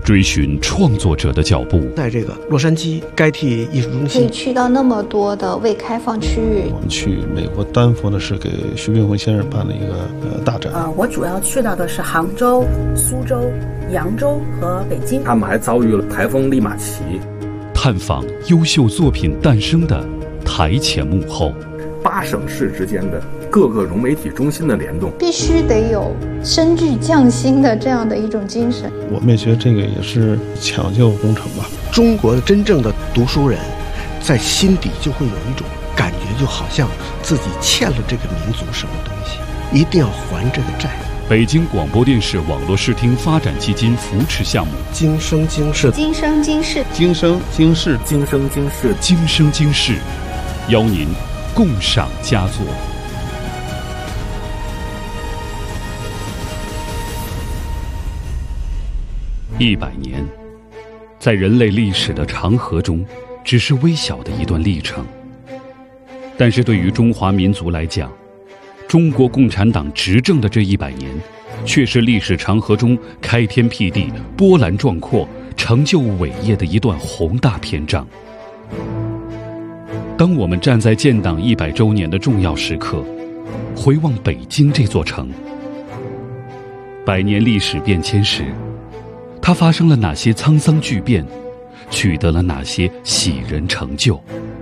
追寻创作者的脚步。 在这个洛杉矶该替艺术中心， 可以去到那么多的未开放区域。 我们去美国丹佛呢，是给徐冰鸿先生办了一个大展。 我主要去到的是杭州、苏州、扬州和北京。 他们还遭遇了台风利马奇。 探访优秀作品诞生的台前幕后 ，8省市之间的各个融媒体中心的联动， 必须得有深具匠心的这样的一种精神。 我们也觉得这个也是抢救工程吧。 中国的真正的读书人，在心底就会有一种感觉，就好像自己欠了这个民族什么东西，一定要还这个债。 北京广播电视网络视听发展基金扶持项目， 今生今世， 今生今世， 今生今世， 今生今世， 今生今世，邀您共赏佳作。100年，在人类历史的长河中，只是微小的一段历程。但是对于中华民族来讲，中国共产党执政的这100年，却是历史长河中开天辟地、波澜壮阔、成就伟业的一段宏大篇章。当我们站在建党100周年的重要时刻，回望北京这座城，100年历史变迁时，它发生了哪些沧桑巨变，取得了哪些喜人成就？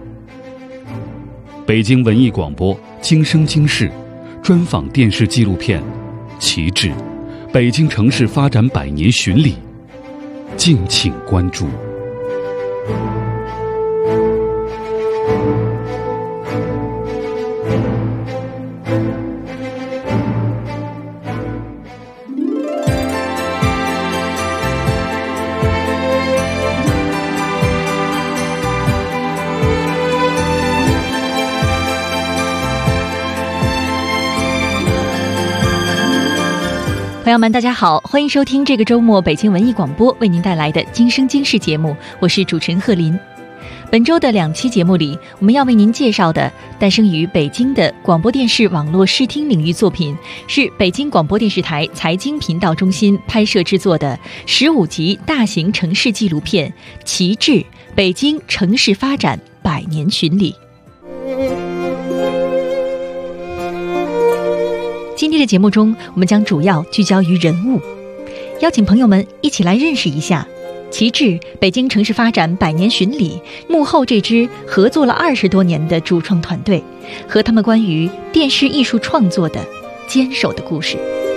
北京文艺广播今生今世专访电视纪录片《旗帜：北京城市发展100年巡礼》，敬请关注。 朋友们大家好，欢迎收听这个周末北京文艺广播为您带来的今生今世节目，我是主持人贺林。本周的2期节目里，我们要为您介绍的诞生于北京的广播电视网络视听领域作品，是北京广播电视台财经频道中心拍摄制作的15集大型城市纪录片《旗帜：北京城市发展100年巡礼》。今天的节目中，我们将主要聚焦于人物，邀请朋友们一起来认识一下旗帜北京城市发展100年巡礼幕后这支合作了20多年的主创团队，和他们关于电视艺术创作的坚守的故事。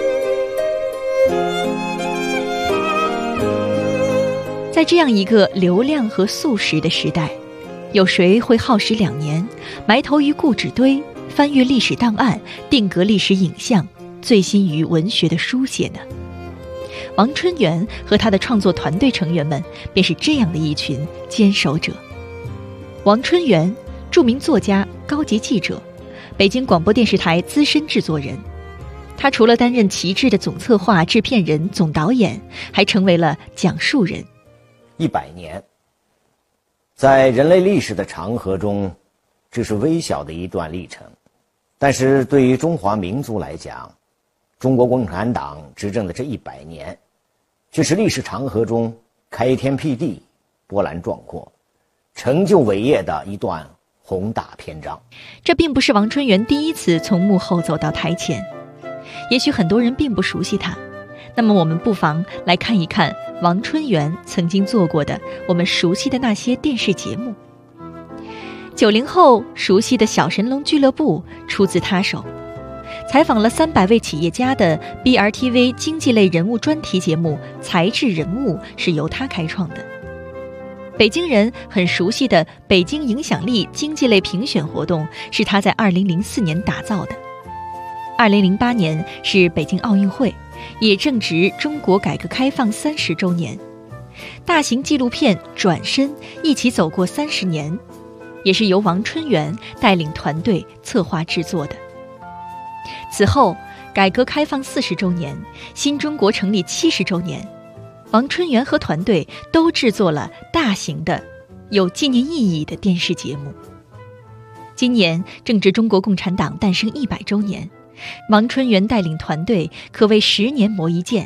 在这样一个流量和速食的时代，有谁会耗时2年埋头于故纸堆，翻阅历史档案，定格历史影像，醉心于文学的书写呢？王春源和他的创作团队成员们便是这样的一群坚守者。王春源，著名作家、高级记者，北京广播电视台资深制作人。他除了担任旗帜的总策划、制片人、总导演，还成为了讲述人。 100年，在人类历史的长河中，这是微小的一段历程，但是对于中华民族来讲，中国共产党执政的这100年，却是历史长河中开天辟地、波澜壮阔、成就伟业的一段宏大篇章。 这并不是王春源第一次从幕后走到台前，也许很多人并不熟悉他，那么我们不妨来看一看王春源曾经做过的我们熟悉的那些电视节目。90后熟悉的小神龙俱乐部出自他手，采访了300位企业家的 BRTV 经济类人物专题节目《才智人物》是由他开创的。北京人很熟悉的北京影响力经济类评选活动是他在2004年打造的。2008年是北京奥运会，也正值中国改革开放30周年。大型纪录片《转身：一起走过30年》也是由王春源带领团队策划制作的。此后，改革开放40周年、新中国成立70周年，王春源和团队都制作了大型的、有纪念意义的电视节目。今年正值中国共产党诞生100周年，王春源带领团队可谓10年磨一剑，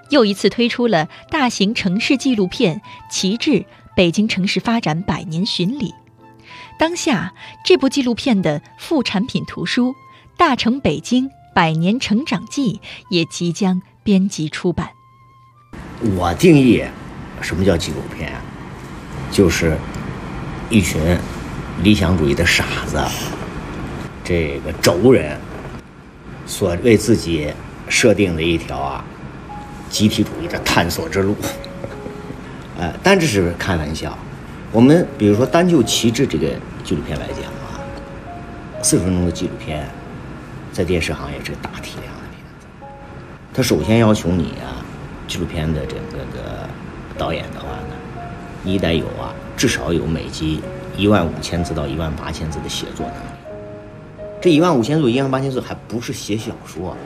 又一次推出了大型城市纪录片《旗帜：北京城市发展百年巡礼》。当下，这部纪录片的副产品图书《大成北京百年成长记》也即将编辑出版。 我定义什么叫纪录片，就是一群理想主义的傻子，这个轴人所为自己设定的一条集体主义的探索之路。但这是开玩笑。我们比如说单就《旗帜》这个纪录片来讲40分钟的纪录片，在电视行业是个大体量的片子。它首先要求你纪录片的整个的导演的话呢，你得有至少有每集15000字到18000字的写作能力。这15000字、18000字还不是写小说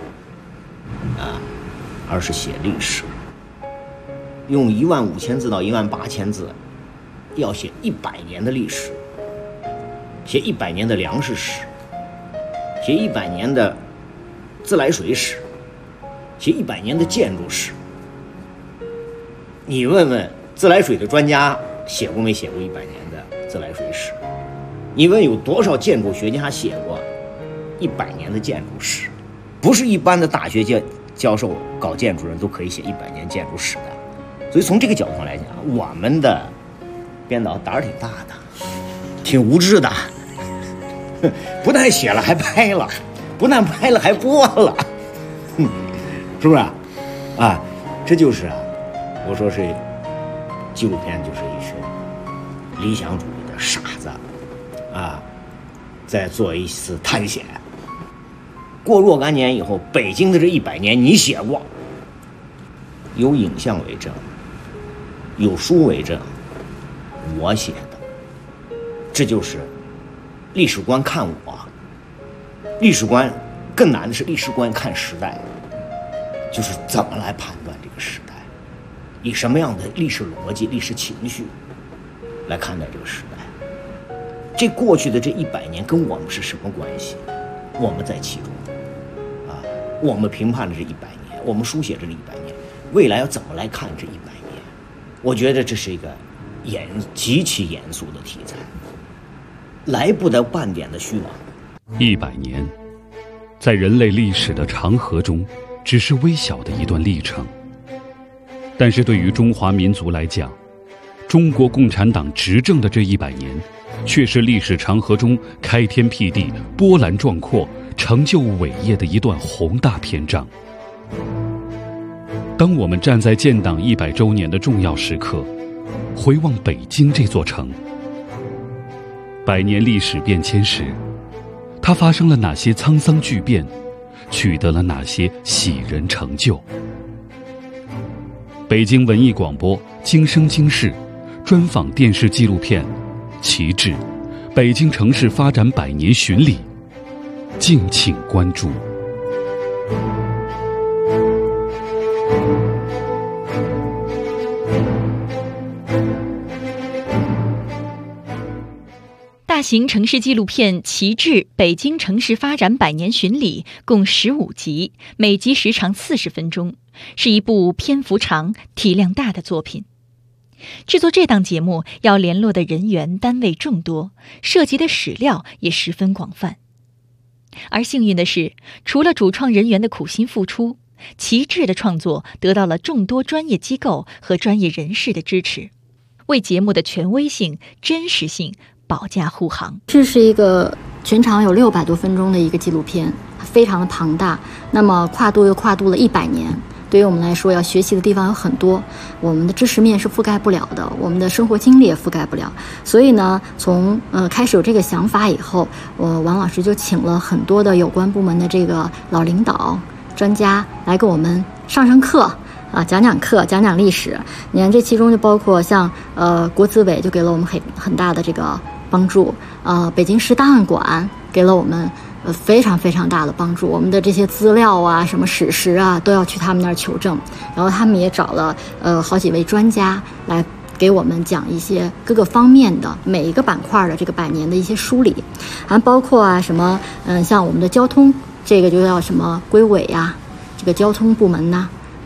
而是写历史。用15000字到18000字，要写100年的历史，写100年的粮食史，写100年的自来水史，写100年的建筑史。你问问自来水的专家写过没写过100年的自来水史？你问有多少建筑学家写过100年的建筑史？不是一般的大学教授搞建筑人都可以写100年建筑史的。所以从这个角度来讲，我们的编导胆儿挺大的，挺无知的，不但写了还拍了，不但拍了还播了，是不是这就是我说是纪录片，就是一群理想主义的傻子在做一次探险。过若干年以后，北京的这100年你写过，有影像为证，有书为证，我写的。这就是历史观看我，历史观更难的是历史观看时代，就是怎么来判断这个时代，以什么样的历史逻辑、历史情绪来看待这个时代。这过去的这100年跟我们是什么关系？我们在其中我们评判了这100年，我们书写这100年，未来要怎么来看这100年？我觉得这是一个极其严肃的题材，来不得半点的虚妄。 100年，在人类历史的长河中，只是微小的一段历程。但是对于中华民族来讲，中国共产党执政的这100年，却是历史长河中开天辟地、波澜壮阔、成就伟业的一段宏大篇章。当我们站在建党100周年的重要时刻，回望北京这座城，100年历史变迁时，它发生了哪些沧桑巨变，取得了哪些喜人成就？北京文艺广播今生今世专访电视纪录片《旗帜：北京城市发展百年巡礼》，敬请关注。 大型城市纪录片《旗帜：北京城市发展百年巡礼》共15集，每集时长40分钟，是一部篇幅长、体量大的作品。制作这档节目要联络的人员单位众多，涉及的史料也十分广泛。而幸运的是，除了主创人员的苦心付出，旗帜的创作得到了众多专业机构和专业人士的支持，为节目的权威性、真实性保驾护航。 这是一个全长有600多分钟的一个纪录片，非常的庞大，那么跨度又跨度了100年。对于我们来说，要学习的地方有很多，我们的知识面是覆盖不了的，我们的生活经历也覆盖不了。所以呢，从开始有这个想法以后，王老师就请了很多的有关部门的这个老领导、专家来给我们上课讲课，讲历史。你看这其中就包括像国资委就给了我们很大的这个帮助，北京市档案馆给了我们非常非常大的帮助，我们的这些资料啊、什么史实啊，都要去他们那儿求证。然后他们也找了好几位专家来给我们讲一些各个方面的每一个板块的这个100年的一些梳理，还包括什么像我们的交通，这个就叫什么规委呀，这个交通部门呐，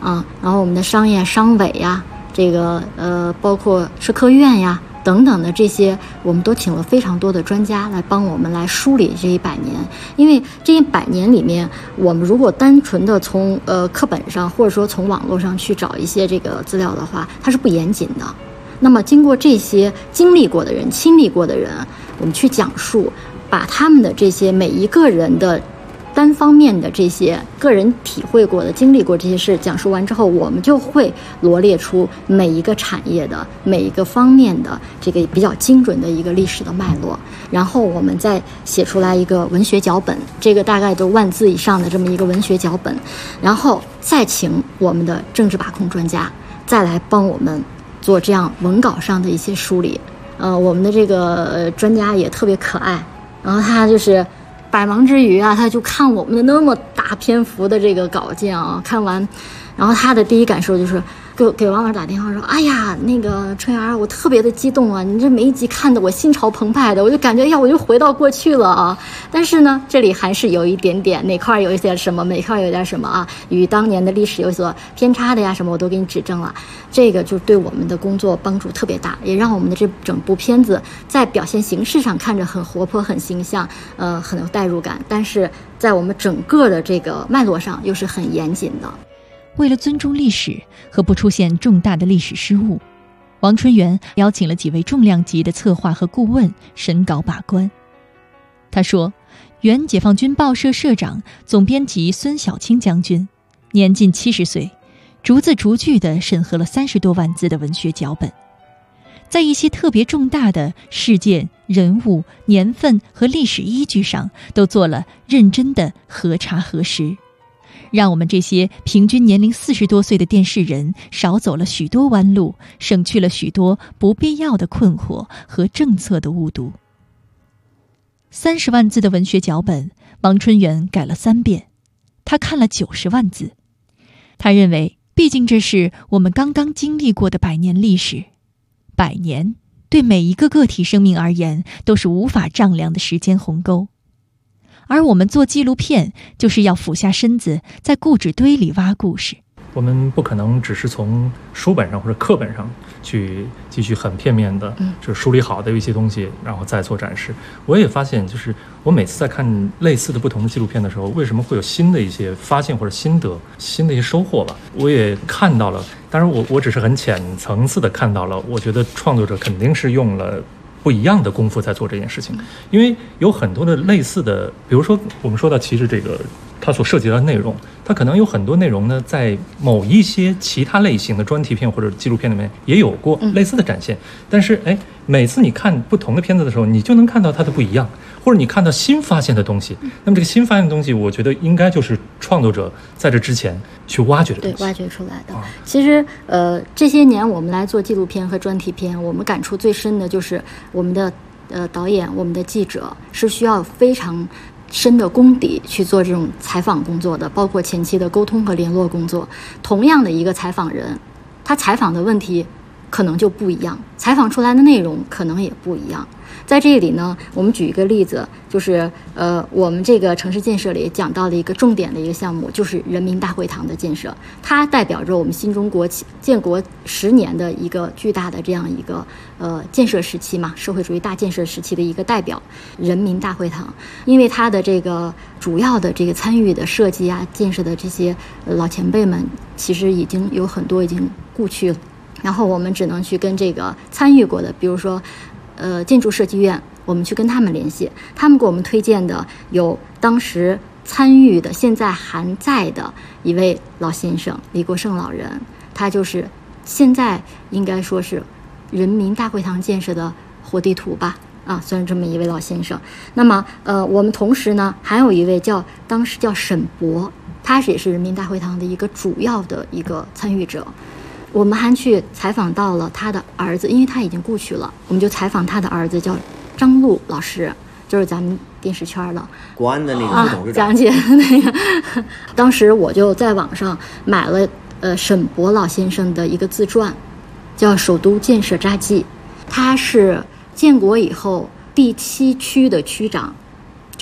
啊，然后我们的商业商委呀，这个包括社科院呀等等的这些，我们都请了非常多的专家来帮我们来梳理这100年。因为这100年里面，我们如果单纯的从课本上或者说从网络上去找一些这个资料的话，它是不严谨的。那么经过这些经历过的人、亲历过的人，我们去讲述，把他们的这些每一个人的单方面的这些个人体会过的、经历过这些事讲述完之后，我们就会罗列出每一个产业的每一个方面的这个比较精准的一个历史的脉络，然后我们再写出来一个文学脚本，这个大概都10000字以上的这么一个文学脚本，然后再请我们的政治把控专家再来帮我们做这样文稿上的一些梳理。我们的这个专家也特别可爱，然后他就是百忙之余啊，他就看我们的那么大篇幅的这个稿件啊，看完，然后他的第一感受就是给王老师打电话说：“哎呀，那个春芽，我特别的激动啊！你这每一集看得我心潮澎湃的，我就感觉我就回到过去了啊！但是呢，这里还是有一点点哪块有一些什么，哪块有点什么啊，与当年的历史有所偏差的呀，什么我都给你指正了。这个就对我们的工作帮助特别大，也让我们的这整部片子在表现形式上看着很活泼、很形象，很有代入感，但是在我们整个的这个脉络上又是很严谨的。” 为了尊重历史和不出现重大的历史失误，王春元邀请了几位重量级的策划和顾问审稿把关。他说，原解放军报社社长、总编辑孙小清将军年近70岁，逐字逐句地审核了30多万字的文学脚本，在一些特别重大的事件、人物、年份和历史依据上都做了认真的核查核实，让我们这些平均年龄40多岁的电视人少走了许多弯路，省去了许多不必要的困惑和政策的误读。30万字的文学脚本，王春元改了3遍，他看了90万字。他认为，毕竟这是我们刚刚经历过的100年历史，100年对每一个个体生命而言都是无法丈量的时间鸿沟。而我们做纪录片，就是要俯下身子，在故纸堆里挖故事。 我们不可能只是从书本上或者课本上去继续很片面的就梳理好的一些东西，然后再做展示。我也发现，就是我每次在看类似的不同的纪录片的时候，为什么会有新的一些发现或者心得、新的一些收获吧？我也看到了，当然我只是很浅层次的看到了，我觉得创作者肯定是用了不一样的功夫在做这件事情，因为有很多的类似的，比如说我们说到其实这个它所涉及到的内容，它可能有很多内容呢，在某一些其他类型的专题片或者纪录片里面也有过类似的展现，但是每次你看不同的片子的时候，你就能看到它的不一样，或者你看到新发现的东西。那么这个新发现的东西，我觉得应该就是创作者在这之前去挖掘的东西， 对，挖掘出来的。其实这些年我们来做纪录片和专题片，我们感触最深的就是我们的导演、我们的记者是需要非常深的功底去做这种采访工作的，包括前期的沟通和联络工作。同样的一个采访人，他采访的问题可能就不一样，采访出来的内容可能也不一样。在这里呢，我们举一个例子，就是我们这个城市建设里讲到的一个重点的一个项目，就是人民大会堂的建设。它代表着我们新中国建国10年的一个巨大的这样一个建设时期嘛，社会主义大建设时期的一个代表，人民大会堂。因为它的这个主要的这个参与的设计啊、建设的这些老前辈们，其实已经有很多已经故去了，然后我们只能去跟这个参与过的，比如说建筑设计院，我们去跟他们联系，他们给我们推荐的有当时参与的现在还在的一位老先生李国盛老人，他就是现在应该说是人民大会堂建设的活地图吧，算是这么一位老先生。那么我们同时呢还有一位当时叫沈博，他也是人民大会堂的一个主要的一个参与者。我们还去采访到了他的儿子，因为他已经故去了，我们就采访他的儿子叫张璐老师，就是咱们电视圈的国安的那个副董事长， 讲解那个。当时我就在网上买了沈博老先生的一个自传，叫《首都建设札记》，他是建国以后第7区的区长，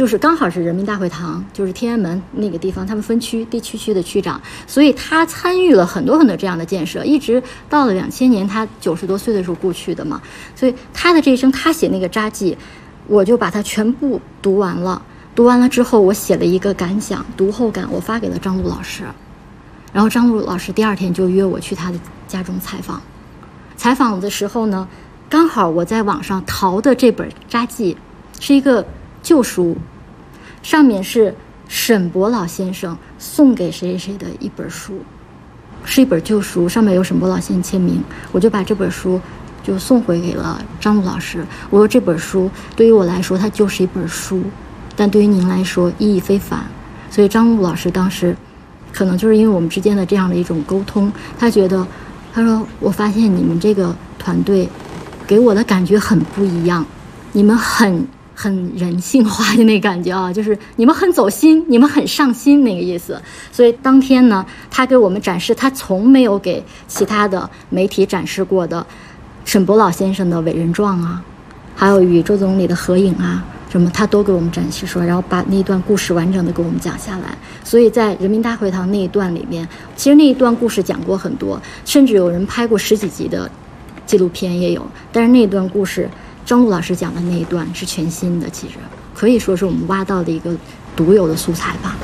就是刚好是人民大会堂，就是天安门那个地方，他们分区地区的区长，所以他参与了很多很多这样的建设，一直到了2000年，他90多岁的时候故去的嘛。所以他的这一生，他写那个札记，我就把它全部读完了。读完了之后，我写了一个感想，读后感，我发给了张璐老师。然后张璐老师第2天就约我去他的家中采访。采访的时候呢，刚好我在网上淘的这本札记是一个旧书，上面是沈伯老先生送给谁谁的一本书，是一本旧书，上面有沈伯老先生签名。我就把这本书就送回给了张璐老师，我说这本书对于我来说它就是一本书，但对于您来说意义非凡。所以张璐老师当时可能就是因为我们之间的这样的一种沟通，他说我发现你们这个团队给我的感觉很不一样，你们很人性化的那感觉啊，就是你们很走心，你们很上心那个意思。所以当天呢，他给我们展示他从没有给其他的媒体展示过的沈伯老先生的伟人传啊，还有与周总理的合影啊什么，他都给我们展示说，然后把那一段故事完整的给我们讲下来。所以在人民大会堂那一段里面，其实那一段故事讲过很多，甚至有人拍过10几集的纪录片也有，但是那一段故事张璐老师讲的那一段是全新的，其实可以说是我们挖到的一个独有的素材吧。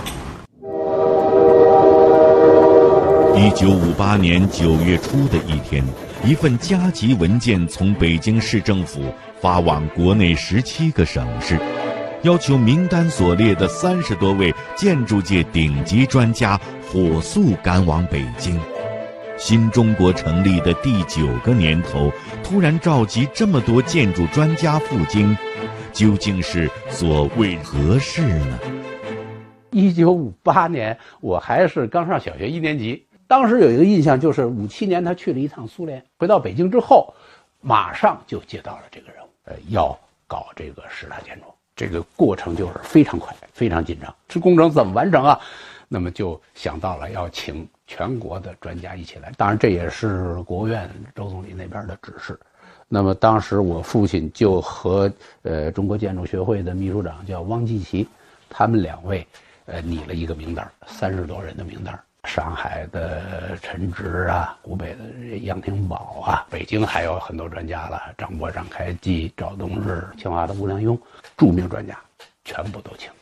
1958年9月初的一天，一份加急文件从北京市政府发往国内17个省市，要求名单所列的30多位建筑界顶级专家火速赶往北京。新中国成立的第9个年头，突然召集这么多建筑专家赴京，究竟是所为何事呢 ？1958年，我还是刚上小学1年级。当时有一个印象，就是57年他去了一趟苏联，回到北京之后，马上就接到了这个任务，要搞这个10大建筑。这个过程就是非常快，非常紧张。这工程怎么完成啊？那么就想到了要请全国的专家一起来，当然这也是国务院周总理那边的指示。那么当时我父亲就和中国建筑学会的秘书长叫汪继奇，他们2位拟了一个名单，30多人的名单。上海的陈植啊，湖北的杨廷宝啊，北京还有很多专家了，张伯、张开基、赵东日，清华的吴良镛，著名专家全部都请。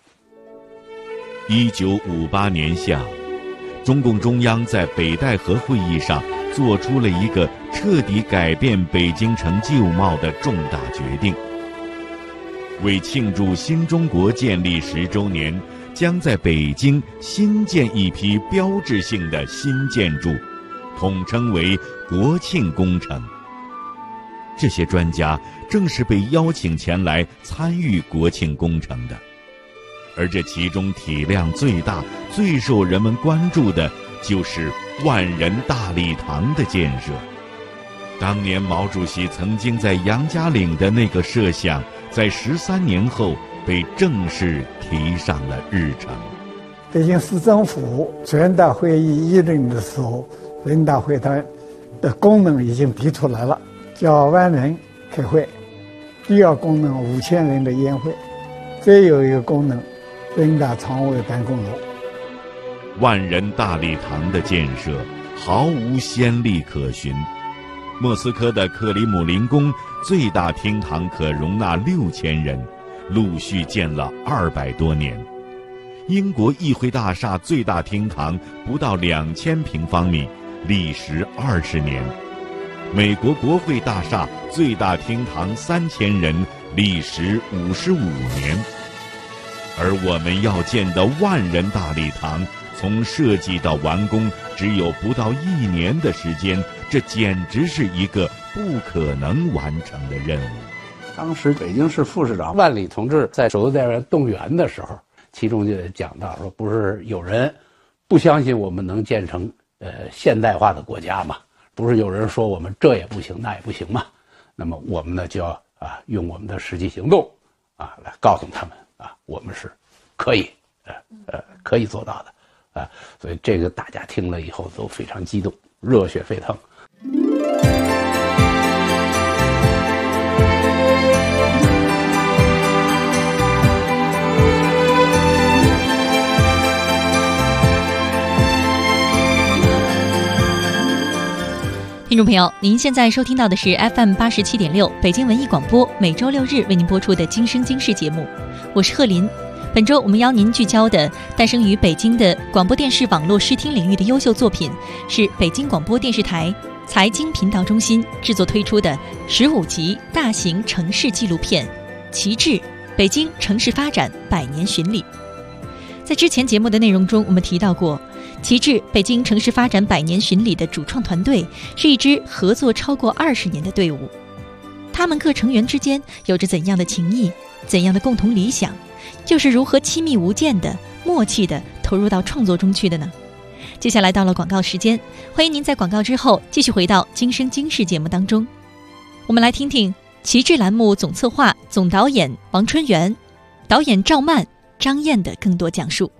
1958年夏，中共中央在北戴河会议上做出了一个彻底改变北京城旧貌的重大决定。为庆祝新中国建立10周年，将在北京新建一批标志性的新建筑，统称为国庆工程。这些专家正是被邀请前来参与国庆工程的。而这其中体量最大、最受人们关注的，就是万人大礼堂的建设。当年毛主席曾经在杨家岭的那个设想，在13年后被正式提上了日程。 北京市政府全大会议议论的时候，人大会堂的功能已经提出来了，叫万人开会。第二功能5000人的宴会，再有一个功能，人大常委办公楼。 万人大礼堂的建设毫无先例可循。莫斯科的克里姆林宫最大厅堂可容纳6000人，陆续建了200多年。英国议会大厦最大厅堂不到2000平方米，历时20年。美国国会大厦最大厅堂3000人，历时55年。而我们要建的万人大礼堂，从设计到完工只有不到1年的时间，这简直是一个不可能完成的任务。 当时北京市副市长万里同志在首都代表院动员的时候，其中就讲到说，不是有人不相信我们能建成现代化的国家吗？不是有人说我们这也不行那也不行吗？那么我们呢就要用我们的实际行动来告诉他们我们是可以可以做到的所以这个大家听了以后都非常激动，热血沸腾。 听众朋友，您现在收听到的是 FM 87.6北京文艺广播，每周六日为您播出的《今生今世》节目，我是贺林。本周我们邀您聚焦的诞生于北京的广播电视网络视听领域的优秀作品，是北京广播电视台财经频道中心制作推出的15集大型城市纪录片《旗帜：北京城市发展100年巡礼》。在之前节目的内容中，我们提到过，旗帜北京城市发展100年巡礼的主创团队是一支合作超过20年的队伍。他们各成员之间有着怎样的情谊，怎样的共同理想，又是如何亲密无间的默契的投入到创作中去的呢？接下来到了广告时间，欢迎您在广告之后继续回到《今生今世》节目当中。我们来听听旗帜栏目总策划、总导演王春元、导演赵曼、张燕的更多讲述。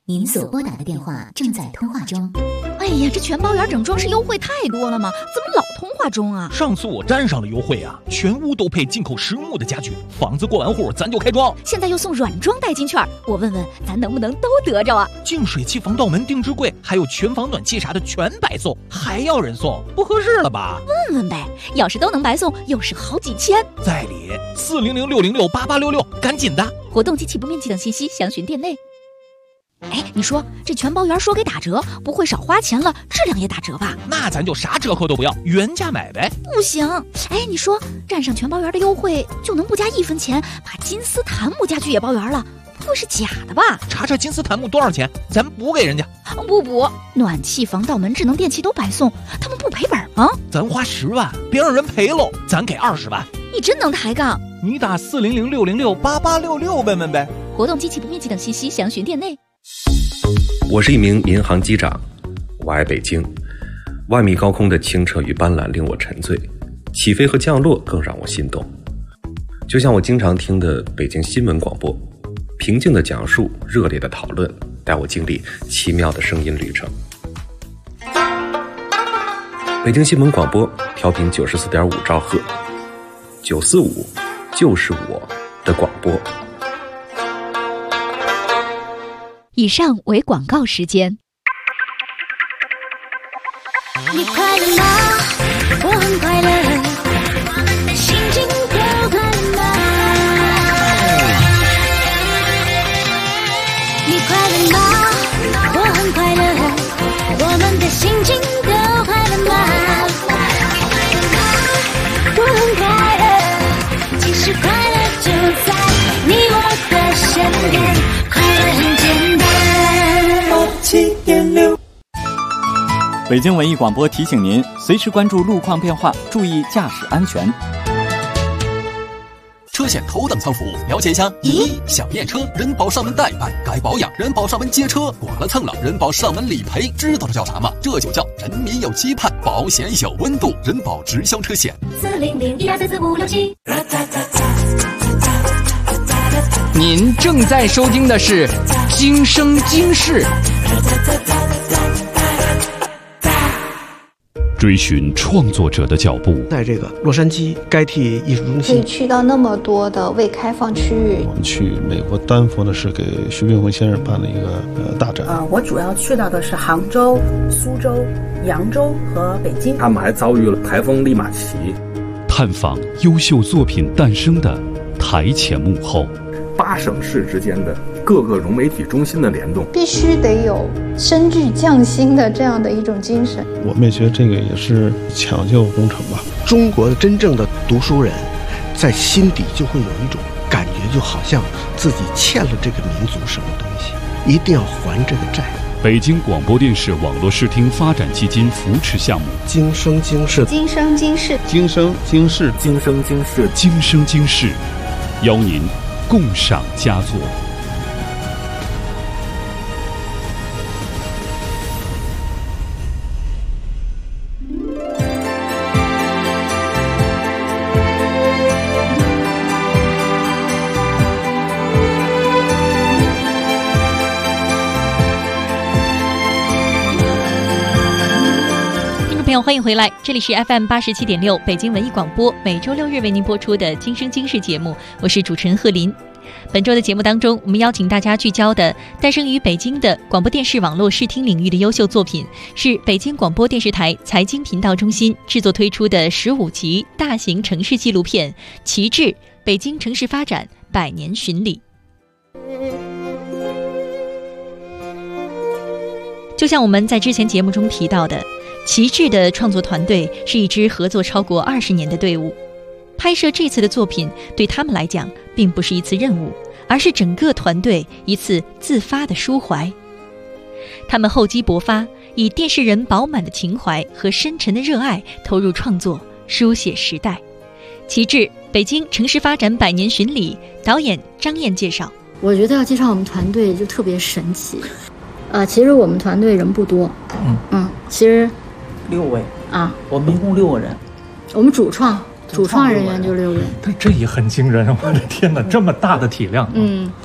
您所拨打的电话正在通话中。 哎呀，这全包园整装饰优惠太多了嘛，怎么老通话中啊？ 上次我沾上了优惠啊，全屋都配进口实木的家具，房子过完户咱就开装。 现在又送软装代金券，我问问咱能不能都得着啊？ 净水器、防盗门、定制柜，还有全房暖气啥的全白送，还要人送，不合适了吧？ 问问呗，要是都能白送，又是好几千。 在理，400-606-8866，赶紧的！ 活动及起步面积等信息详询店内。哎，你说这全包园说给打折，不会少花钱了，质量也打折吧？ 那咱就啥折扣都不要，原价买呗。 不行，哎，你说占上全包园的优惠，就能不加1分钱把金丝檀木家具也包圆了？不会是假的吧？ 查查金丝檀木多少钱，咱补给人家。 不补，暖气、防盗门、智能电器都白送，他们不赔本吗？ 咱花10万，别让人赔喽，咱给20万。 你真能抬杠！ 你打400-606-8866问问呗。 活动及起步面积等信息详询店内。 我是一名民航机长，我爱北京。万米高空的清澈与斑斓令我沉醉，起飞和降落更让我心动。就像我经常听的北京新闻广播，平静的讲述，热烈的讨论，带我经历奇妙的声音旅程。北京新闻广播调频94.5兆赫，945就是我的广播。 以上为广告时间。 你快乐吗？我很快乐，心情都快乐吗？你快乐吗？我很快乐，我们的心情都快乐吗？我很快乐，其实快乐就在你我的身边，快乐很简单。7.6 北京文艺广播提醒您，随时关注路况变化，注意驾驶安全。 车险头等舱服务，了解一下。想验车，人保上门代办；该保养，人保上门接车；剐了蹭了，人保上门理赔。知道这叫啥吗？这就叫人民有期盼，保险有温度。人保直销车险。400-1234567。 您正在收听的是《今生今世》。 追寻创作者的脚步， 在这个洛杉矶该替艺术中心， 可以去到那么多的未开放区域。 我们去美国丹佛的是给徐冰辉先生办了一个大展。 我主要去到的是杭州、苏州、扬州和北京。 他们还遭遇了台风利马奇， 探访优秀作品诞生的台前幕后 ，8省市之间的各个融媒体中心的联动， 必须得有深具匠心的这样的一种精神。 我们也觉得这个也是抢救工程吧。 中国的真正的读书人，在心底就会有一种感觉，就好像自己欠了这个民族什么东西，一定要还这个债。 北京广播电视网络视听发展基金扶持项目， 今生今世， 今生今世， 今生今世， 今生今世， 今生今世，邀您共赏佳作。 朋友，欢迎回来，这里是 FM 87.6北京文艺广播，每周6日为您播出的《今生今世》节目，我是主持人贺林。本周的节目当中，我们邀请大家聚焦的诞生于北京的广播电视网络视听领域的优秀作品，是北京广播电视台财经频道中心制作推出的15集大型城市纪录片《旗帜：北京城市发展100年巡礼》。就像我们在之前节目中提到的，旗帜的创作团队是一支合作超过20年的队伍。拍摄这次的作品对他们来讲并不是一次任务，而是整个团队一次自发的抒怀。他们厚积薄发，以电视人饱满的情怀和深沉的热爱投入创作，书写时代。旗帜：北京城市发展100年巡礼，导演张燕介绍。 我觉得要介绍我们团队就特别神奇。其实我们团队人不多，其实 6位啊， 我们一共6个人。 我们主创人员就6人， 这也很惊人，我的天哪，这么大的体量。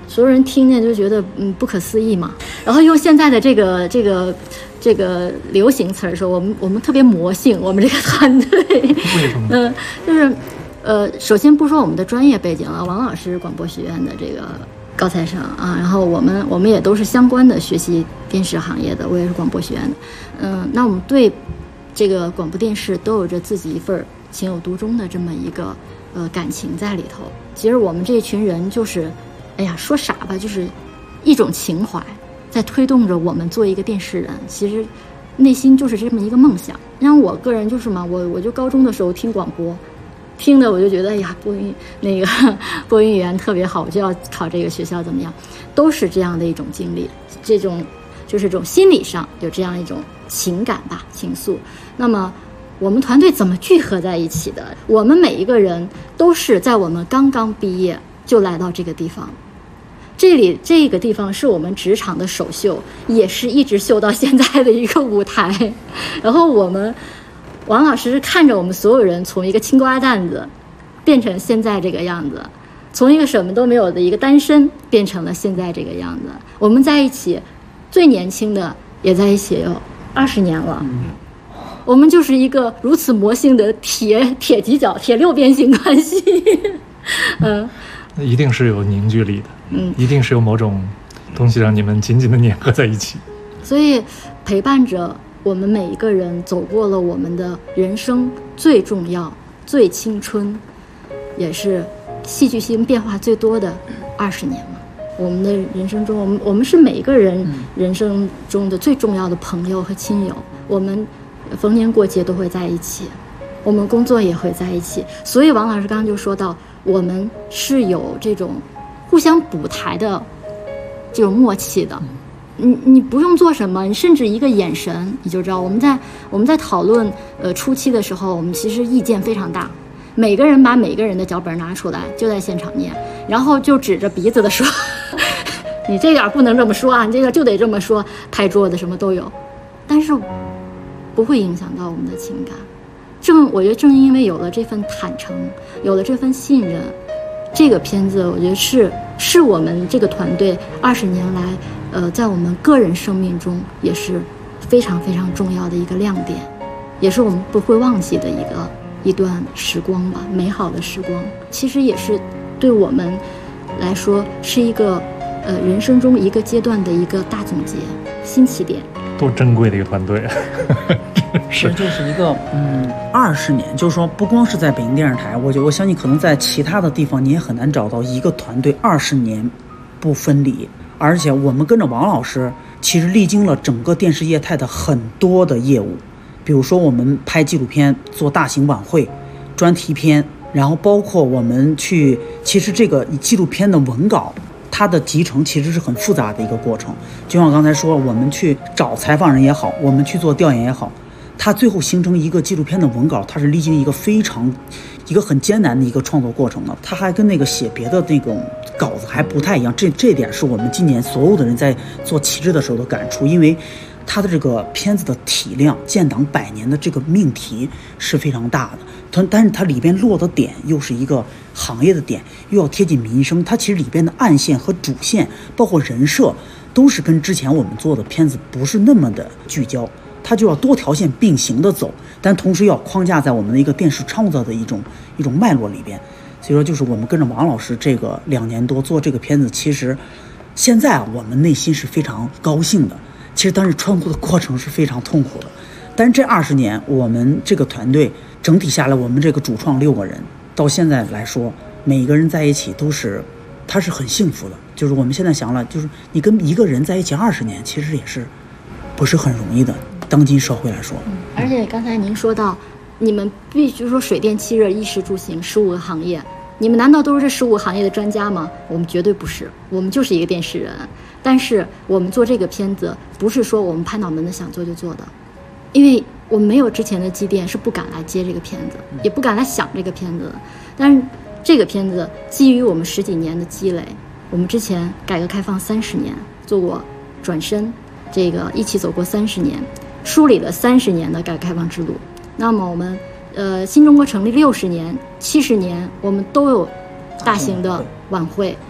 所有人听见就觉得不可思议嘛。然后用现在的这个流行词说，我们特别魔性，我们这个团队。 为什么？ 就是首先不说我们的专业背景了，王老师是广播学院的这个高材生啊，然后我们也都是相关的学习电视行业的，我也是广播学院的。那我们对这个广播电视都有着自己一份情有独钟的这么一个感情在里头。其实我们这群人就是，哎呀，说傻吧，就是一种情怀在推动着我们做一个电视人。其实内心就是这么一个梦想。像我个人就是嘛，我就高中的时候听广播，听的我就觉得，哎呀，播音员特别好，我就要考这个学校怎么样，都是这样的一种经历，这种就是这种心理上有这样一种情感吧，情愫。那么我们团队怎么聚合在一起的？我们每一个人都是在我们刚刚毕业就来到这个地方，这个地方是我们职场的首秀，也是一直秀到现在的一个舞台。然后王老师看着我们所有人从一个青瓜蛋子变成现在这个样子，从一个什么都没有的一个单身变成了现在这个样子。我们在一起，最年轻的也在一起有20年了。我们就是一个如此魔性的铁犄角、铁六边形关系。 一定是有凝聚力的，一定是有某种东西让你们紧紧的粘合在一起。 所以陪伴着我们每一个人走过了我们的人生最重要、最青春，也是戏剧性变化最多的20年嘛。我们的人生中，我们是每一个人人生中的最重要的朋友和亲友。我们逢年过节都会在一起，我们工作也会在一起。所以王老师刚刚就说到，我们是有这种互相补台的这种默契的。你不用做什么，你甚至一个眼神你就知道。我们在讨论初期的时候，我们其实意见非常大，每个人把每个人的脚本拿出来，就在现场念，然后就指着鼻子的说你这点不能这么说啊，你这个就得这么说，拍桌子什么都有，但是不会影响到我们的情感。我觉得正因为有了这份坦诚，有了这份信任，这个片子我觉得是我们这个团队20年来在我们个人生命中也是非常非常重要的一个亮点，也是我们不会忘记的一段时光吧，美好的时光。其实也是对我们来说是一个人生中一个阶段的一个大总结，新起点。 多珍贵的一个团队。 是，就是一个20年，就是说不光是在北京电视台，我相信可能在其他的地方你也很难找到一个团队20年不分离。而且我们跟着王老师其实历经了整个电视业态的很多的业务，比如说我们拍纪录片、做大型晚会、专题片，然后包括我们其实这个纪录片的文稿它的集成其实是很复杂的一个过程。就像我刚才说，我们去找采访人也好，我们去做调研也好，它最后形成一个纪录片的文稿，它是历经一个很艰难的一个创作过程的。它还跟那个写别的那种稿子还不太一样，这点是我们今年所有的人在做旗帜的时候的感触。因为它的这个片子的体量，建党100年的这个命题是非常大的，但是它里边落的点又是一个行业的点，又要贴近民生。它其实里边的暗线和主线，包括人设，都是跟之前我们做的片子不是那么的聚焦，它就要多条线并行的走，但同时要框架在我们的一个电视创造的一种脉络里边。所以说，就是我们跟着王老师这个2年多做这个片子，其实现在我们内心是非常高兴的。其实，但是创作的过程是非常痛苦的。但是这20年，我们这个团队整体下来，我们这个主创6个人，到现在来说，每一个人在一起他是很幸福的。就是我们现在想了，就是你跟一个人在一起20年，其实也是不是很容易的，当今社会来说。 而且刚才您说到，你们必须说水电气热衣食住行15个行业，你们难道都是这15个行业的专家吗？我们绝对不是，我们就是一个电视人。但是我们做这个片子，不是说我们拍脑门子想做就做的，因为我们没有之前的积淀，是不敢来接这个片子，也不敢来想这个片子。但是这个片子基于我们10几年的积累，我们之前改革开放30年做过转身，这个一起走过30年，梳理了30年的改革开放之路。那么我们新中国成立60年、70年，我们都有大型的晚会。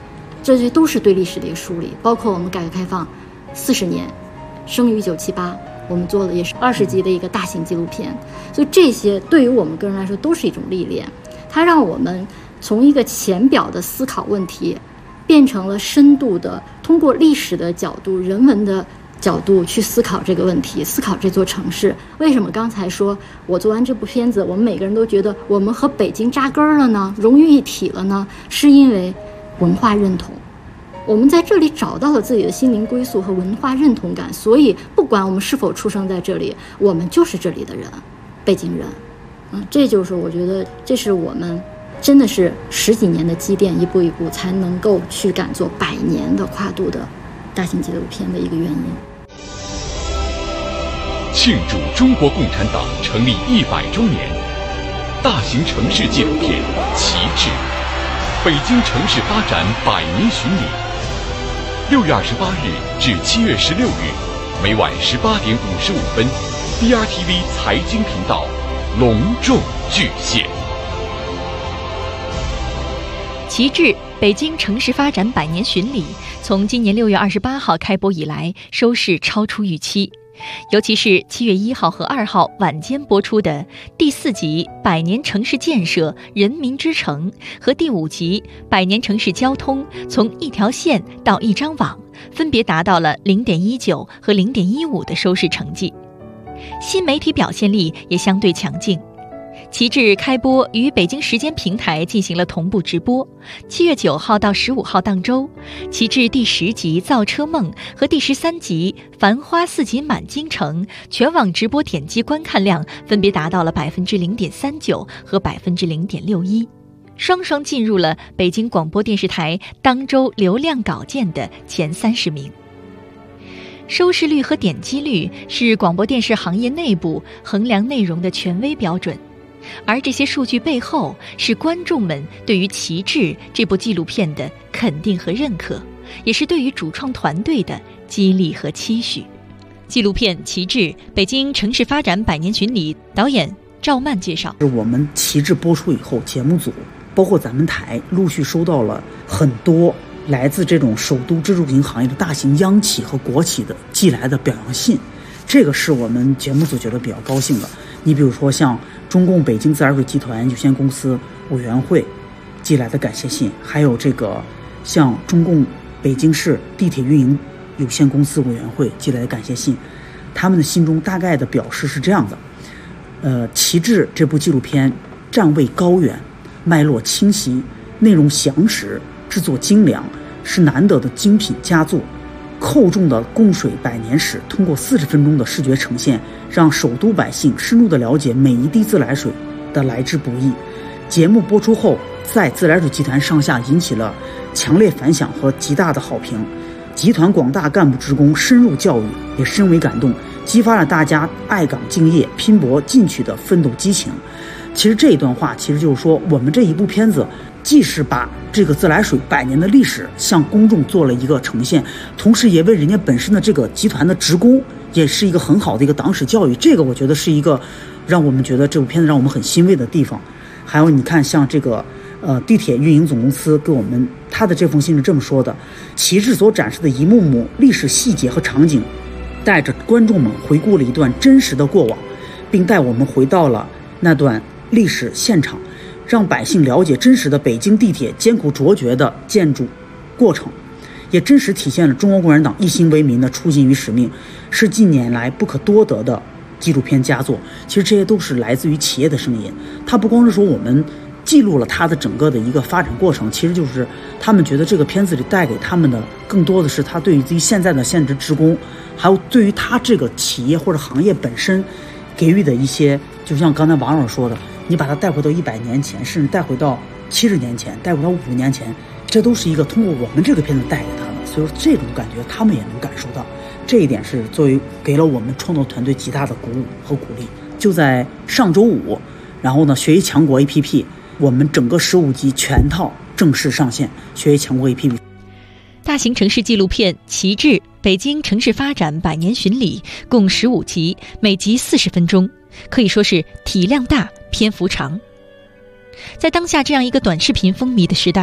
这些都是对历史的一个梳理。包括我们改革开放40年，生于1978，我们做的也是20集的一个大型纪录片。所以这些对于我们个人来说都是一种历练，它让我们从一个浅表的思考问题，变成了深度的通过历史的角度、人文的角度去思考这个问题，思考这座城市。为什么刚才说我做完这部片子，我们每个人都觉得我们和北京扎根了呢，融于一体了呢？是因为文化认同，我们在这里找到了自己的心灵归宿和文化认同感，所以不管我们是否出生在这里，我们就是这里的人，北京人。这就是我觉得这是我们真的是10几年的积淀，一步一步才能够去敢做100年的跨度的大型纪录片的一个原因。 庆祝中国共产党成立100周年，大型城市纪录片《旗帜》，北京城市发展100年巡礼，6月28日至7月16日，每晚18点55分 ，BRTV 财经频道隆重巨献。 旗帜北京城市发展100年巡礼，从今年6月28号开播以来，收视超出预期。尤其是7月1号和2号晚间播出的第4集100年城市建设人民之城和第5集100年城市交通从一条线到一张网，分别达到了0.19和0.15的收视成绩。新媒体表现力也相对强劲。旗帜开播与北京时间平台进行了同步直播。7月9号到15号当周，旗帜第10集《造车梦》和第13集《繁花似锦满京城》全网直播点击观看量分别达到了0.39%和0.61%，双双进入了北京广播电视台当周流量稿件的前30名。收视率和点击率是广播电视行业内部衡量内容的权威标准。而这些数据背后是观众们对于《旗帜》这部纪录片的肯定和认可，也是对于主创团队的激励和期许。纪录片《旗帜：北京城市发展100年巡礼》导演赵曼介绍， 我们《旗帜》播出以后，节目组包括咱们台陆续收到了很多来自这种首都支柱型行业的大型央企和国企的寄来的表扬信，这个是我们节目组觉得比较高兴的。你比如说像中共北京自来水集团有限公司委员会寄来的感谢信，还有这个像中共北京市地铁运营有限公司委员会寄来的感谢信，他们的信中大概的表示是这样的：旗帜这部纪录片站位高远，脉络清晰，内容详实，制作精良，是难得的精品佳作。厚重的供水100年史通过40分钟的视觉呈现，让首都百姓深入地了解每一滴自来水的来之不易。节目播出后，在自来水集团上下引起了强烈反响和极大的好评。集团广大干部职工深入教育，也深为感动，激发了大家爱岗敬业、拼搏进取的奋斗激情。其实这一段话其实就是说，我们这一部片子既是把这个自来水100年的历史向公众做了一个呈现，同时也为人家本身的这个集团的职工也是一个很好的一个党史教育。这个我觉得是一个让我们觉得这部片子让我们很欣慰的地方。还有你看像这个地铁运营总公司给我们他的这封信是这么说的：旗帜所展示的一幕幕历史细节和场景，带着观众们回顾了一段真实的过往，并带我们回到了那段历史现场，让百姓了解真实的北京地铁艰苦卓绝的建筑过程，也真实体现了中国共产党一心为民的初心与使命，是近年来不可多得的纪录片佳作。其实这些都是来自于企业的声音，它不光是说我们记录了它的整个的一个发展过程，其实就是他们觉得这个片子里带给他们的更多的是他对于自己现在的现职职工，还有对于他这个企业或者行业本身给予的一些，就像刚才王老师说的，你把它带回到100年前，甚至带回到70年前，带回到50年前，这都是一个通过我们这个片子带给他们，所以说这种感觉他们也能感受到。这一点是作为给了我们创作团队极大的鼓舞和鼓励。就在上周五，然后呢，学习强国 APP 我们整个15集全套正式上线，学习强国 APP。 大型城市纪录片《旗帜：北京城市发展100年巡礼》共15集，每集40分钟，可以说是体量大、篇幅长。在当下这样一个短视频风靡的时代，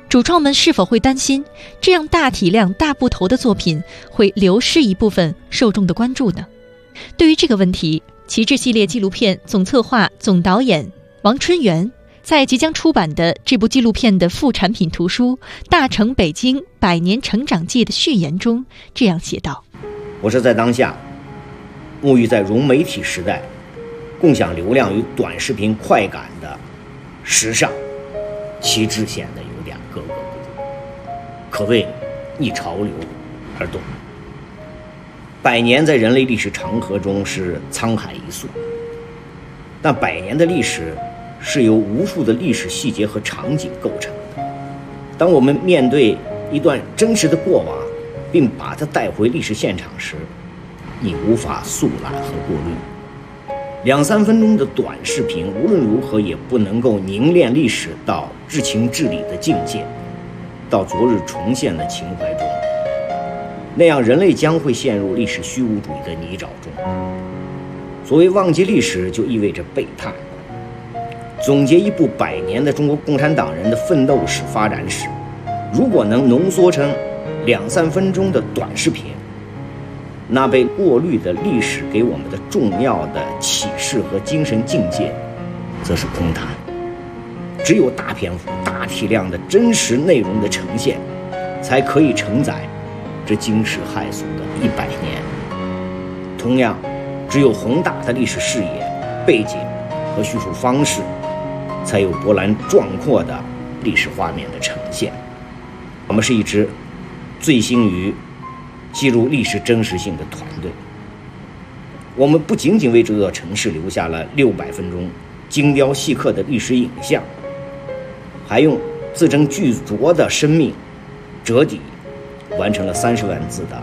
主创们是否会担心这样大体量大部头的作品会流失一部分受众的关注呢？对于这个问题，旗帜系列纪录片总策划总导演王春源在即将出版的这部纪录片的副产品图书《大成北京100年成长记》的序言中这样写道： 我是在当下沐浴在融媒体时代，共享流量与短视频快感的时尚，旗帜显得有点格格不入，可谓逆潮流而动。100年在人类历史长河中是沧海一粟，但100年的历史是由无数的历史细节和场景构成的。当我们面对一段真实的过往，并把它带回历史现场时，你无法速览和过滤。2-3分钟的短视频无论如何也不能够凝练历史到至情至理的境界，到昨日重现的情怀中，那样人类将会陷入历史虚无主义的泥沼中。所谓忘记历史，就意味着背叛。总结一部100年的中国共产党人的奋斗史、发展史，如果能浓缩成2-3分钟的短视频，那被过滤的历史给我们的重要的启示和精神境界，则是空谈。只有大篇幅、大体量的真实内容的呈现，才可以承载这惊世骇俗的100年。同样，只有宏大的历史视野、背景和叙述方式，才有波澜壮阔的历史画面的呈现。我们是一支醉心于记录历史真实性的团队。我们不仅仅为这座城市留下了600分钟精雕细刻的历史影像，还用字斟句酌的生命折底完成了30万字的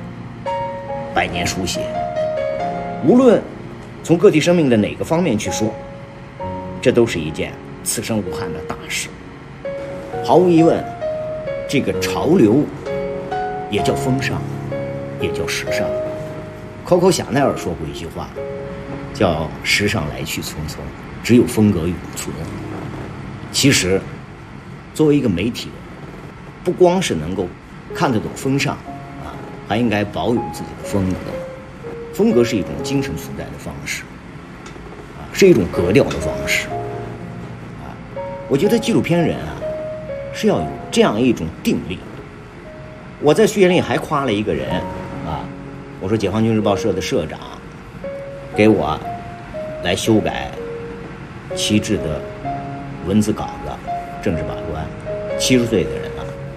100年书写。无论从个体生命的哪个方面去说，这都是一件此生无憾的大事。毫无疑问，这个潮流也叫风尚，也叫时尚。Coco 香奈儿说过一句话，叫时尚来去匆匆，只有风格永存。其实作为一个媒体人，不光是能够看得懂风尚还应该保有自己的风格。风格是一种精神存在的方式是一种格调的方式我觉得纪录片人是要有这样一种定力。我在序言里还夸了一个人我说解放军日报社的社长给我来修改旗帜的文字稿子，政治把关，70岁的人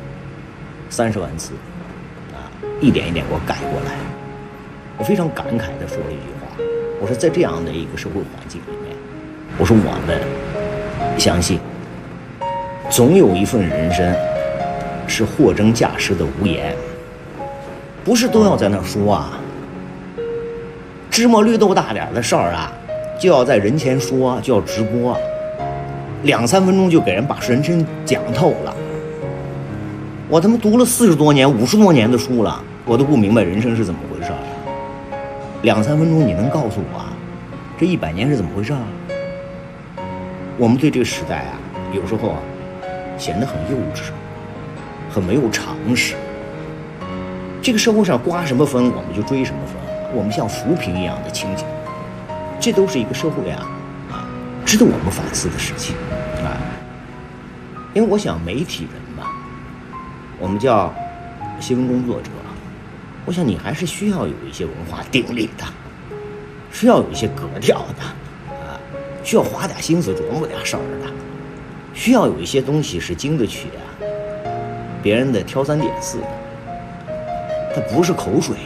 30万字一点一点给我改过来。我非常感慨地说了一句话，我说在这样的一个社会环境里面，我说我们相信总有一份人生是货真价实的无言，不是都要在那说芝麻绿豆大点的事儿就要在人前说，就要直播，2-3分钟就给人把人生讲透了。我他妈读了40多年、50多年的书了，我都不明白人生是怎么回事2-3分钟你能告诉我这100年是怎么回事我们对这个时代有时候显得很幼稚，很没有常识。这个社会上刮什么风我们就追什么风，我们像浮萍一样的清醒，这都是一个社会值得我们反思的事情因为我想媒体人嘛，我们叫新闻工作者，我想你还是需要有一些文化定力的，需要有一些格调的需要花点心思琢磨点事儿的，需要有一些东西是经得起别人的挑三拣四的，它不是口水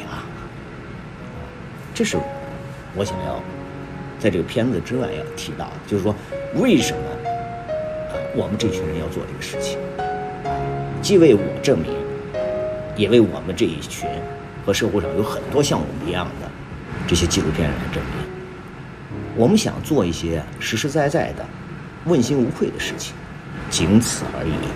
这是我想要在这个片子之外要提到的，就是说为什么我们这群人要做这个事情，既为我证明，也为我们这一群和社会上有很多像我们一样的这些纪录片人证明，我们想做一些实实在在的问心无愧的事情，仅此而已。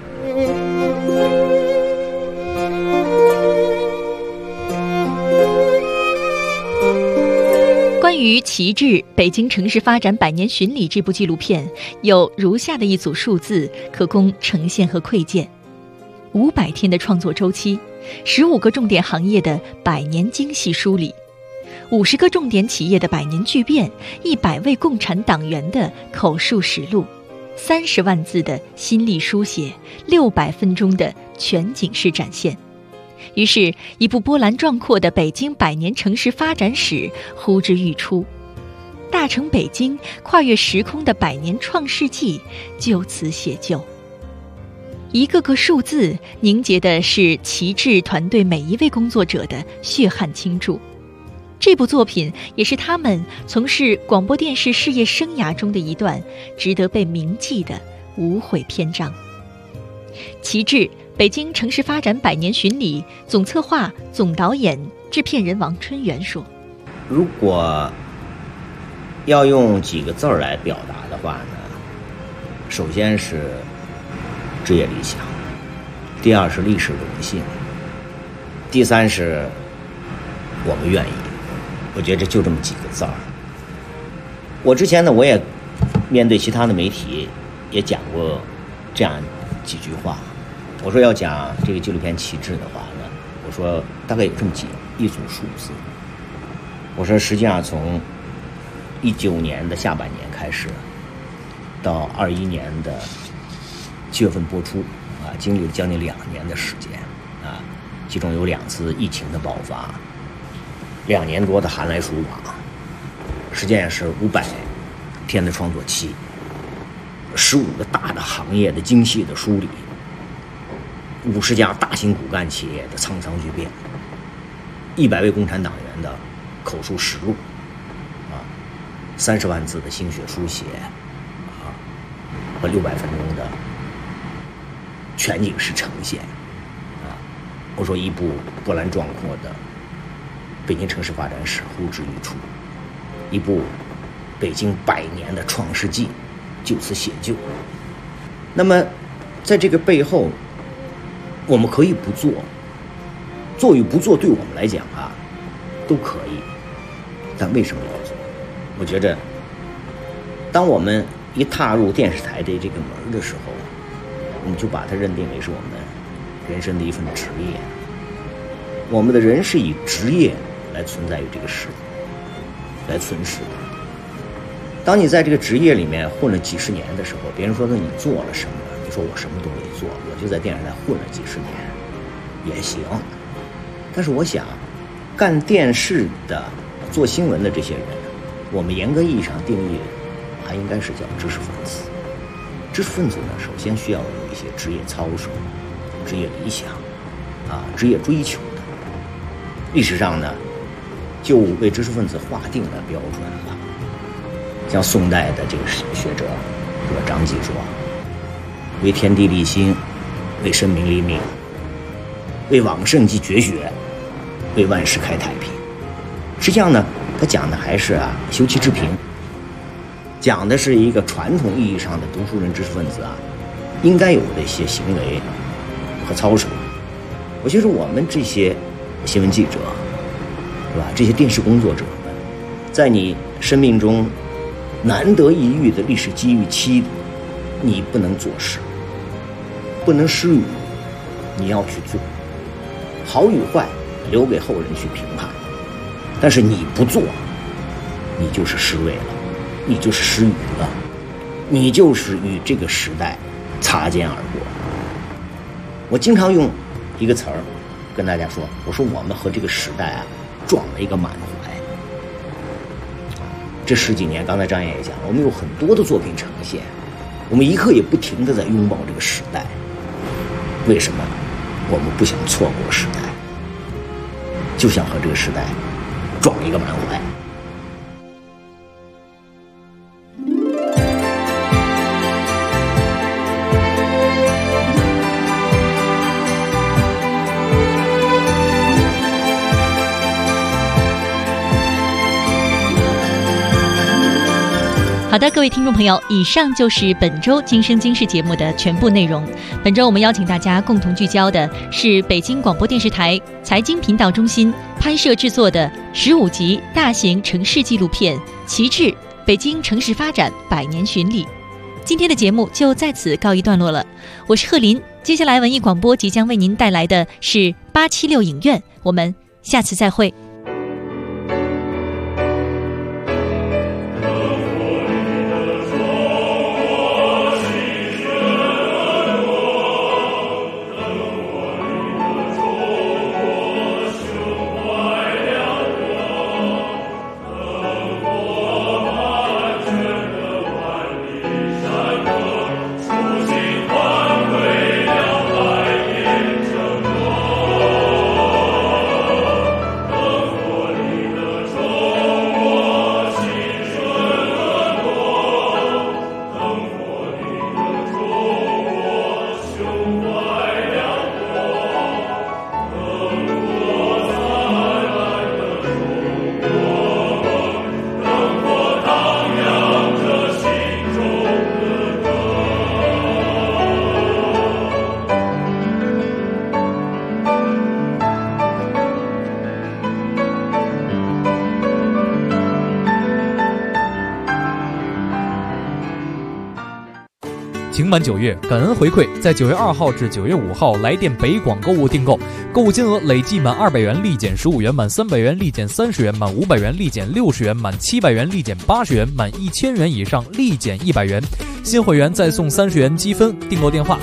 关于旗帜北京城市发展100年巡礼这部纪录片，有如下的一组数字可供呈现和窥见。 500天的创作周期，15个重点行业的100年精细梳理，50个重点企业的100年巨变，100位共产党员的口述实录，30万字的心力书写，600分钟的全景式展现。于是，一部波澜壮阔的北京100年城市发展史呼之欲出，大城北京跨越时空的100年创世纪就此写就。一个个数字凝结的是旗帜团队每一位工作者的血汗倾注。这部作品也是他们从事广播电视事业生涯中的一段值得被铭记的无悔篇章。旗帜北京城市发展100年巡礼总策划、总导演、制片人王春元说：“ 如果要用几个字儿来表达的话呢，首先是职业理想，第二是历史荣幸，第三是我们愿意。我觉得就这么几个字儿。我之前呢，我也面对其他的媒体也讲过这样几句话。我说要讲这个纪录片旗帜的话呢，我说大概有这么一组数字。我说实际上从19年的下半年开始，到21年的7月份播出啊，经历了将近2年的时间啊，其中有2次疫情的爆发，2年多的寒来暑往，实际上是500天的创作期，15个大的行业的精细的梳理，50家大型骨干企业的沧桑巨变，100位共产党员的口述实录啊，30万字的心血书写啊，和600分钟的全景式呈现啊。我说一部波澜壮阔的北京城市发展史呼之欲出，一部北京100年的创世纪就此写就。那么在这个背后，我们可以不做，做与不做对我们来讲啊都可以，但为什么要做？我觉着当我们一踏入电视台的这个门的时候，我们就把它认定为是我们人生的一份职业。我们的人是以职业来存在于这个世来存世的。当你在这个职业里面混了几十年的时候，别人说你做了什么，你说我什么都没做，我就在电视台混了几十年也行。但是我想干电视的做新闻的这些人，我们严格意义上定义还应该是叫知识分子。知识分子呢，首先需要有一些职业操守、职业理想啊、职业追求的。历史上呢就为知识分子划定了标准了。像宋代的这个学者张继说，为天地立心，为生民立命，为往圣继绝学，为万世开太平。实际上呢，他讲的还是修齐治平，讲的是一个传统意义上的读书人知识分子应该有的一些行为和操守。我觉得我们这些新闻记者，是吧？这些电视工作者们，在你生命中难得一遇的历史机遇期，你不能做事，不能失语，你要去做。好与坏留给后人去评判，但是你不做，你就是失位了，你就是失语了，你就是与这个时代擦肩而过。我经常用一个词儿跟大家说，我说我们和这个时代撞了一个满怀。这10几年，刚才张燕也讲了，我们有很多的作品呈现，我们一刻也不停地在拥抱这个时代。为什么？我们不想错过时代，就想和这个时代撞一个满怀。 好的，各位听众朋友，以上就是本周《今生今世》节目的全部内容。本周我们邀请大家共同聚焦的是北京广播电视台财经频道中心拍摄制作的15集大型城市纪录片《旗帜：北京城市发展100年巡礼》。今天的节目就在此告一段落了，我是贺林。 接下来文艺广播即将为您带来的是876影院，我们下次再会。 情满9月，感恩回馈，在9月2号至9月5号来电北广购物订购，购物金额累计满200元立减15元，满300元立减30元，满500元立减60元，满700元立减80元，满1000元以上立减100元。新会员再送30元积分。订购电话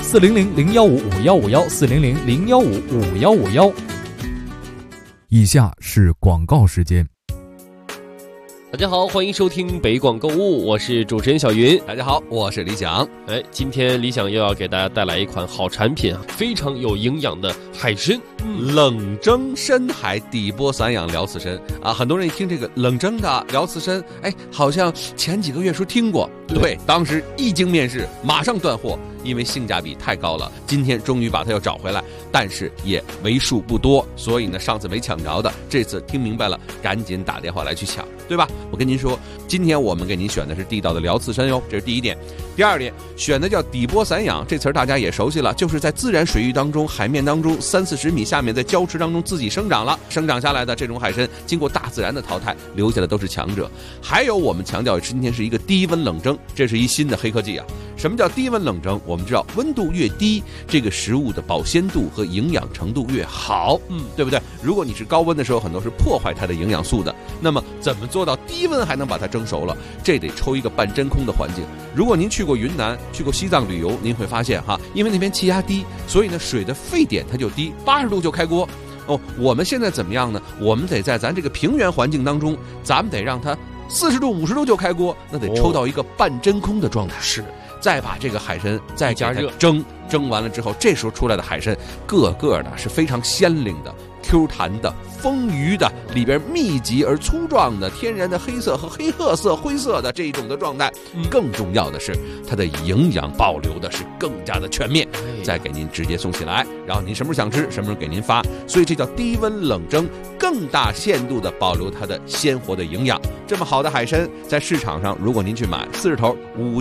400-015-5151，400-015-5151。 以下是广告时间。 大家好，欢迎收听北广购物，我是主持人小云。 大家好，我是李想。 今天李想又要给大家带来一款好产品啊，非常有营养的海参， 冷蒸深海底波散养辽刺参啊。很多人一听这个冷蒸的辽刺参，好像前几个月说听过，对，当时一经面世，马上断货，因为性价比太高了。今天终于把它又找回来，但是也为数不多，所以呢，上次没抢着的，这次听明白了，赶紧打电话来去抢，对吧？我跟您说，今天我们给您选的是地道的辽刺参哟，这是第一点。第二点，选的叫底波散养，这词儿大家也熟悉了，就是在自然水域当中、海面当中30-40米下面，在礁池当中自己生长了，生长下来的这种海参，经过大自然的淘汰，留下的都是强者。还有我们强调今天是一个低温冷蒸，这是一新的黑科技啊。什么叫低温冷蒸？我们知道温度越低，这个食物的保鲜度和营养程度越好，对不对？如果你是高温的时候，很多是破坏它的营养素的。那么怎么做到低温还能把它蒸熟了？这得抽一个半真空的环境。如果您去过云南、去过西藏旅游，您会发现哈，因为那边气压低，所以呢水的沸点它就低，80度就开锅。我们现在怎么样呢？我们得在咱这个平原环境当中，咱们得让它40度、50度就开锅，那得抽到一个半真空的状态。 是。 再把这个海参再加热蒸完了之后，这时候出来的海参个个的是非常鲜灵的、Q 弹的、丰腴的，里边密集而粗壮的天然的黑色和黑褐色、灰色的这一种的状态。更重要的是，它的营养保留的是更加的全面，再给您直接送起来，然后您什么时候想吃，什么时候给您发。所以这叫低温冷蒸，更大限度的保留它的鲜活的营养。这么好的海参，在市场上，如果您去买40头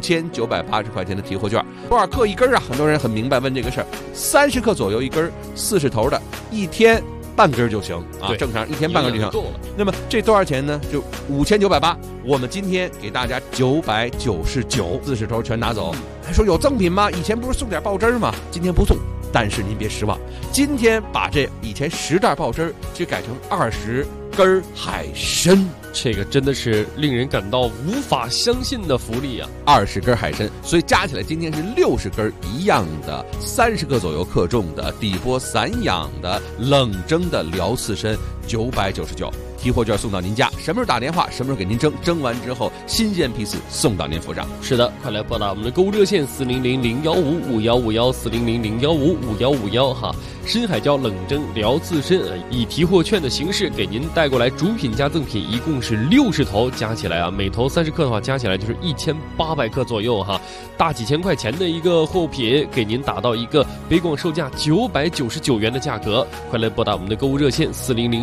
5980块钱的提货券，多少克一根啊？很多人很明白问这个事儿，30克左右一根，40头的，一天半根就行啊，正常一天半根就行。那么这多少钱呢？就5980，我们今天给大家999，40头全拿走。还说有赠品吗？以前不是送点爆汁吗？今天不送，但是您别失望，今天把这以前10袋爆汁去改成20根海参。 这个真的是令人感到无法相信的福利啊 ！20根海参，所以加起来今天是60根一样的，30克左右克重的底波散养的冷蒸的辽刺参，999。提货券送到您家，什么时候打电话，什么时候给您蒸，蒸完之后新鲜批次送到您府上。 是的，快来拨打我们的购物热线400-015-5151，400-015-5151哈。深海椒冷蒸辽刺参以提货券的形式给您带过来，主品加赠品一共是60头，加起来啊，每头30克的话，加起来就是1800克左右哈，大几千块钱的一个货品，给您打到一个北广售价999元的价格。快来拨打我们的购物热线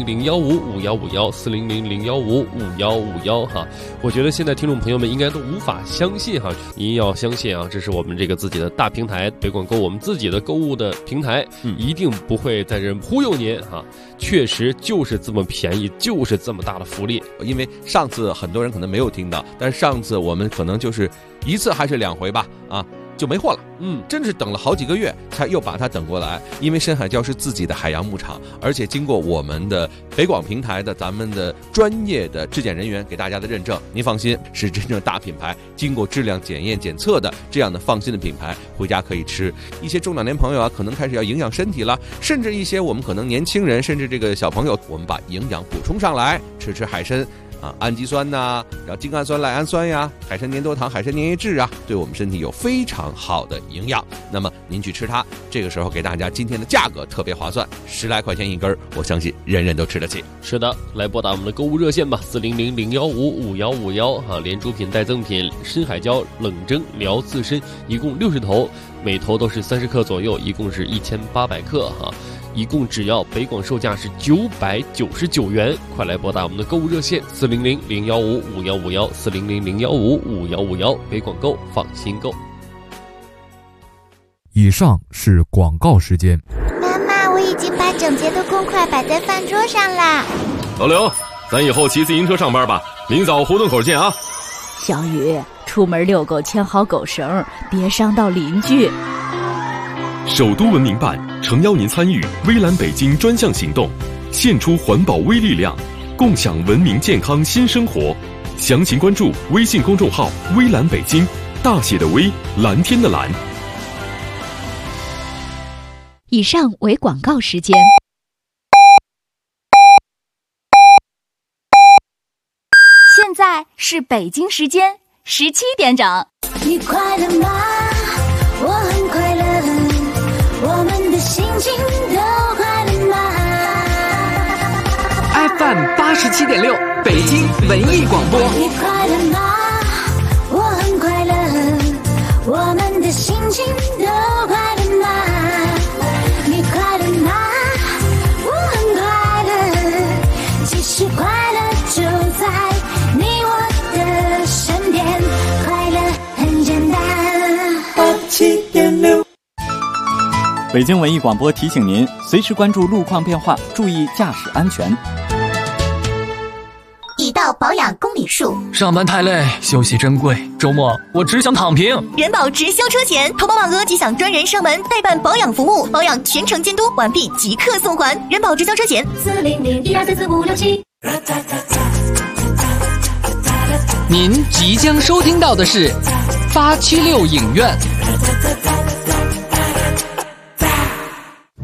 400-015-5151，400-015-5151哈。我觉得现在听众朋友们应该都无法相信哈，您要相信啊，这是我们这个自己的大平台北广购，我们自己的购物的平台，一定不会在这忽悠您哈，确实就是这么便宜，就是这么大的福利。 因为上次很多人可能没有听到，但是上次我们可能就是1次还是2回吧啊。 就没货了。真是等了好几个月才又把它等过来。因为深海礁是自己的海洋牧场，而且经过我们的北广平台的咱们的专业的质检人员给大家的认证，您放心，是真正大品牌，经过质量检验检测的这样的放心的品牌，回家可以吃。一些中老年朋友啊，可能开始要营养身体了，甚至一些我们可能年轻人，甚至这个小朋友，我们把营养补充上来，吃海参啊，氨基酸呐，然后精氨酸、赖氨酸呀，海参粘多糖、海参粘液质啊，对我们身体有非常好的营养。那么您去吃它，这个时候给大家今天的价格特别划算，10来块钱一根，我相信人人都吃得起。 是的，来拨打我们的购物热线吧，400-015-5151哈，连主品带赠品，深海礁冷蒸辽刺参，一共60头，每头都是30克左右，一共是1800克哈。一共只要北广售价是999元，快来拨打我们的购物热线400-015-5151，400-015-5151，北广购，放心购。 以上是广告时间。 妈妈，我已经把整洁的公筷摆在饭桌上啦。 老刘，咱以后骑自行车上班吧，明早胡同口见啊。 小雨，出门遛狗牵好狗绳，别伤到邻居。 首都文明办诚邀您参与微蓝北京专项行动，献出环保微力量，共享文明健康新生活。详情关注微信公众号微蓝北京，大写的微，蓝天的蓝。 以上为广告时间。 现在是北京时间17点整。 你快乐吗？我很快乐，我们的心情都快乐吗 ？FM 87.6，北京文艺广播。 你快乐吗？我很快乐，我们的心情都快乐吗？你快乐吗？我很快乐，其实快乐就在你我的身边，快乐很简单。87.6。 北京文艺广播提醒您，随时关注路况变化，注意驾驶安全。 已到保养公里数， 上班太累，休息珍贵，周末我只想躺平。 人保直销车前，淘宝网额即享专人上门代办保养服务，保养全程监督，完毕即刻送还。人保直销车前，400-1234567。 您即将收听到的是876影院。